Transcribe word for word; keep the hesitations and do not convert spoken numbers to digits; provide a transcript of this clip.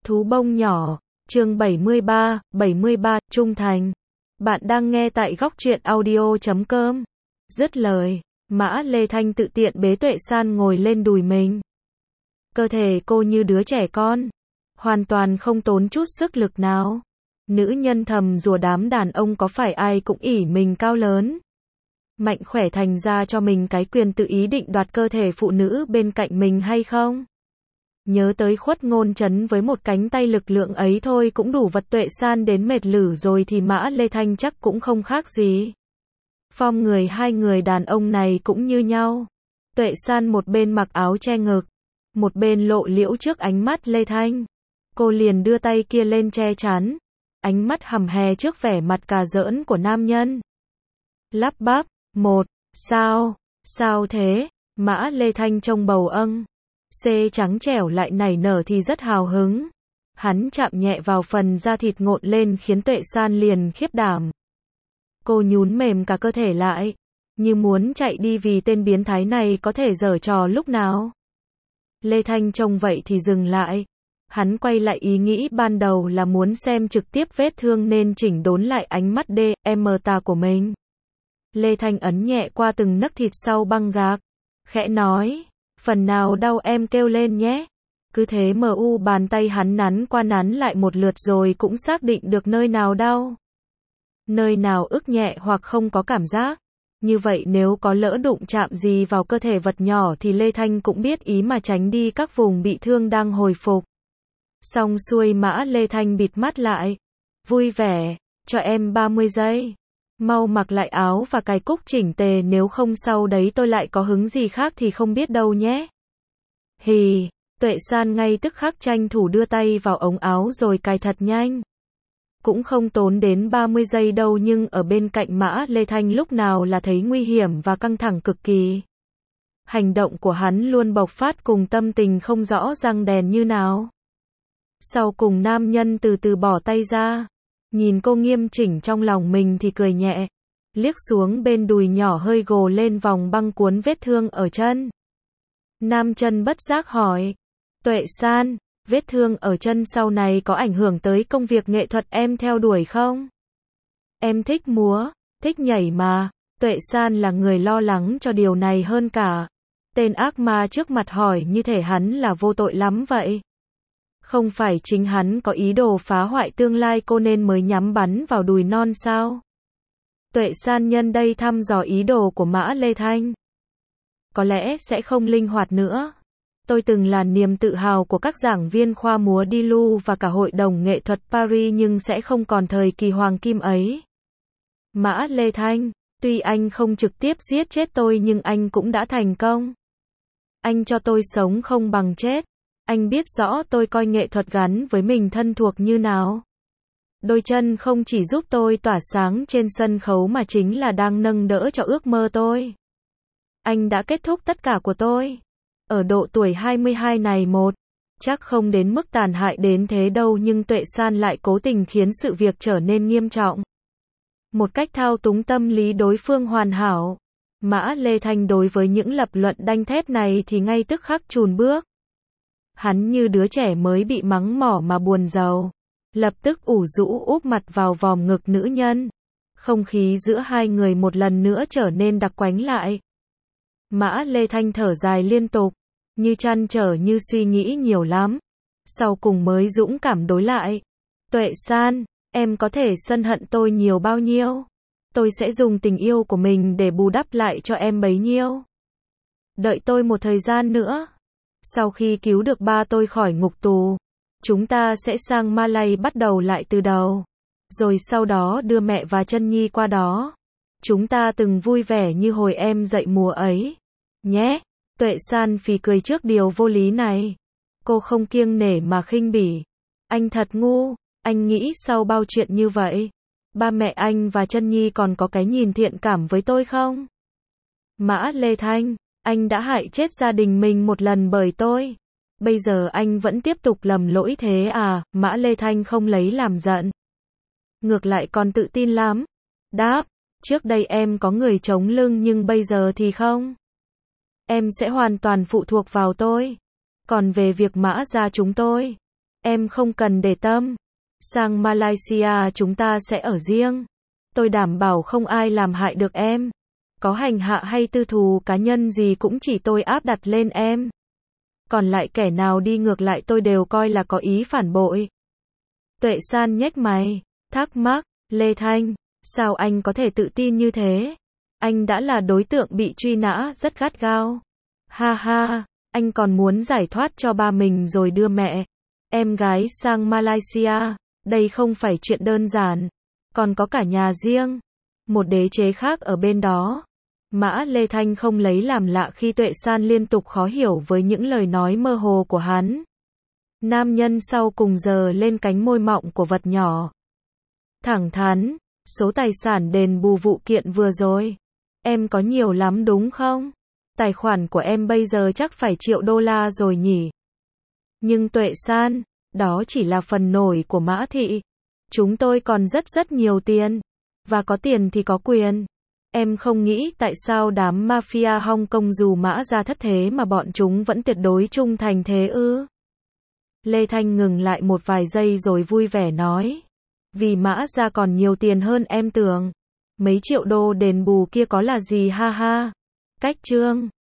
Thú bông nhỏ, chương bảy mươi ba, bảy mươi ba, trung thành. Bạn đang nghe tại góc truyện audio chấm com. Dứt lời, Mã Lê Thanh tự tiện bế Tuệ San ngồi lên đùi mình. Cơ thể cô như đứa trẻ con, hoàn toàn không tốn chút sức lực nào. Nữ nhân thầm rủa đám đàn ông có phải ai cũng ỷ mình cao lớn, mạnh khỏe thành ra cho mình cái quyền tự ý định đoạt cơ thể phụ nữ bên cạnh mình hay không? Nhớ tới Khuất Ngôn Chấn với một cánh tay lực lượng ấy thôi cũng đủ vật Tuệ San đến mệt lử rồi thì Mã Lê Thanh chắc cũng không khác gì. Form người hai người đàn ông này cũng như nhau. Tuệ San một bên mặc áo che ngực, một bên lộ liễu trước ánh mắt Lê Thanh. Cô liền đưa tay kia lên che chắn, ánh mắt hầm hè trước vẻ mặt cà giỡn của nam nhân. Lắp bắp, một, sao, sao thế? Mã Lê Thanh trông bầu âng, xê trắng trẻo lại nảy nở thì rất hào hứng. Hắn chạm nhẹ vào phần da thịt ngộn lên khiến Tuệ San liền khiếp đảm. Cô nhún mềm cả cơ thể lại, như muốn chạy đi vì tên biến thái này có thể giở trò lúc nào. Lê Thanh trông vậy thì dừng lại. Hắn quay lại ý nghĩ ban đầu là muốn xem trực tiếp vết thương nên chỉnh đốn lại ánh mắt đê em ta của mình. Lê Thanh ấn nhẹ qua từng nấc thịt sau băng gạc, khẽ nói, phần nào đau em kêu lên nhé. Cứ thế mờ u bàn tay hắn nắn qua nắn lại một lượt rồi cũng xác định được nơi nào đau. Nơi nào ức nhẹ hoặc không có cảm giác. Như vậy nếu có lỡ đụng chạm gì vào cơ thể vật nhỏ thì Lê Thanh cũng biết ý mà tránh đi các vùng bị thương đang hồi phục. Xong xuôi Mã Lê Thanh bịt mắt lại. Vui vẻ, cho em ba mươi giây. Mau mặc lại áo và cài cúc chỉnh tề nếu không sau đấy tôi lại có hứng gì khác thì không biết đâu nhé. Hì, Tuệ San ngay tức khắc tranh thủ đưa tay vào ống áo rồi cài thật nhanh. Cũng không tốn đến ba mươi giây đâu nhưng ở bên cạnh Mã Lê Thanh lúc nào là thấy nguy hiểm và căng thẳng cực kỳ. Hành động của hắn luôn bộc phát cùng tâm tình không rõ răng đèn như nào. Sau cùng nam nhân từ từ bỏ tay ra. Nhìn cô nghiêm chỉnh trong lòng mình thì cười nhẹ. Liếc xuống bên đùi nhỏ hơi gồ lên vòng băng cuốn vết thương ở chân. Nam chân bất giác hỏi. Tuệ San, vết thương ở chân sau này có ảnh hưởng tới công việc nghệ thuật em theo đuổi không? Em thích múa, thích nhảy mà. Tuệ San là người lo lắng cho điều này hơn cả. Tên ác ma trước mặt hỏi như thể hắn là vô tội lắm vậy. Không phải chính hắn có ý đồ phá hoại tương lai cô nên mới nhắm bắn vào đùi non sao? Tuệ San nhân đây thăm dò ý đồ của Mã Lê Thanh. Có lẽ sẽ không linh hoạt nữa. Tôi từng là niềm tự hào của các giảng viên khoa múa đi lu và cả hội đồng nghệ thuật Paris nhưng sẽ không còn thời kỳ hoàng kim ấy. Mã Lê Thanh, tuy anh không trực tiếp giết chết tôi nhưng anh cũng đã thành công. Anh cho tôi sống không bằng chết. Anh biết rõ tôi coi nghệ thuật gắn với mình thân thuộc như nào. Đôi chân không chỉ giúp tôi tỏa sáng trên sân khấu mà chính là đang nâng đỡ cho ước mơ tôi. Anh đã kết thúc tất cả của tôi. Ở độ tuổi hai mươi hai này một, chắc không đến mức tàn hại đến thế đâu nhưng Tuệ San lại cố tình khiến sự việc trở nên nghiêm trọng. Một cách thao túng tâm lý đối phương hoàn hảo. Mã Lê Thanh đối với những lập luận đanh thép này thì ngay tức khắc chùn bước. Hắn như đứa trẻ mới bị mắng mỏ mà buồn rầu. Lập tức ủ rũ úp mặt vào vòm ngực nữ nhân. Không khí giữa hai người một lần nữa trở nên đặc quánh lại. Mã Lê Thanh thở dài liên tục, như trăn trở như suy nghĩ nhiều lắm. Sau cùng mới dũng cảm đối lại. Tuệ San, em có thể sân hận tôi nhiều bao nhiêu? Tôi sẽ dùng tình yêu của mình để bù đắp lại cho em bấy nhiêu. Đợi tôi một thời gian nữa. Sau khi cứu được ba tôi khỏi ngục tù, chúng ta sẽ sang Malay bắt đầu lại từ đầu. Rồi sau đó đưa mẹ và Chân Nhi qua đó. Chúng ta từng vui vẻ như hồi em dạy mùa ấy. Nhé, Tuệ San phì cười trước điều vô lý này. Cô không kiêng nể mà khinh bỉ. Anh thật ngu, anh nghĩ sau bao chuyện như vậy, ba mẹ anh và Chân Nhi còn có cái nhìn thiện cảm với tôi không? Mã Lê Thanh, anh đã hại chết gia đình mình một lần bởi tôi. Bây giờ anh vẫn tiếp tục lầm lỗi thế à? Mã Lê Thanh không lấy làm giận. Ngược lại còn tự tin lắm. Đáp, trước đây em có người chống lưng nhưng bây giờ thì không. Em sẽ hoàn toàn phụ thuộc vào tôi. Còn về việc Mã gia chúng tôi, Em không cần để tâm. Sang Malaysia chúng ta sẽ ở riêng. Tôi đảm bảo không ai làm hại được em. Có hành hạ hay tư thù cá nhân gì cũng chỉ tôi áp đặt lên em. Còn lại kẻ nào đi ngược lại tôi đều coi là có ý phản bội. Tuệ San nhếch mày, thắc mắc, Lê Thanh, sao anh có thể tự tin như thế? Anh đã là đối tượng bị truy nã rất gắt gao. Ha ha, anh còn muốn giải thoát cho ba mình rồi đưa mẹ, em gái sang Malaysia. Đây không phải chuyện đơn giản. Còn có cả nhà riêng. Một đế chế khác ở bên đó. Mã Lê Thanh không lấy làm lạ khi Tuệ San liên tục khó hiểu với những lời nói mơ hồ của hắn. Nam nhân sau cùng giờ lên cánh môi mọng của vật nhỏ. Thẳng thắn, số tài sản đền bù vụ kiện vừa rồi. Em có nhiều lắm đúng không? Tài khoản của em bây giờ chắc phải triệu đô la rồi nhỉ? Nhưng Tuệ San, đó chỉ là phần nổi của Mã Thị. Chúng tôi còn rất rất nhiều tiền. Và có tiền thì có quyền. Em không nghĩ tại sao đám mafia Hong Kong dù Mã ra thất thế mà bọn chúng vẫn tuyệt đối trung thành thế ư? Lê Thanh ngừng lại một vài giây rồi vui vẻ nói. Vì Mã ra còn nhiều tiền hơn em tưởng. Mấy triệu đô đền bù kia có là gì ha ha. Cách trương.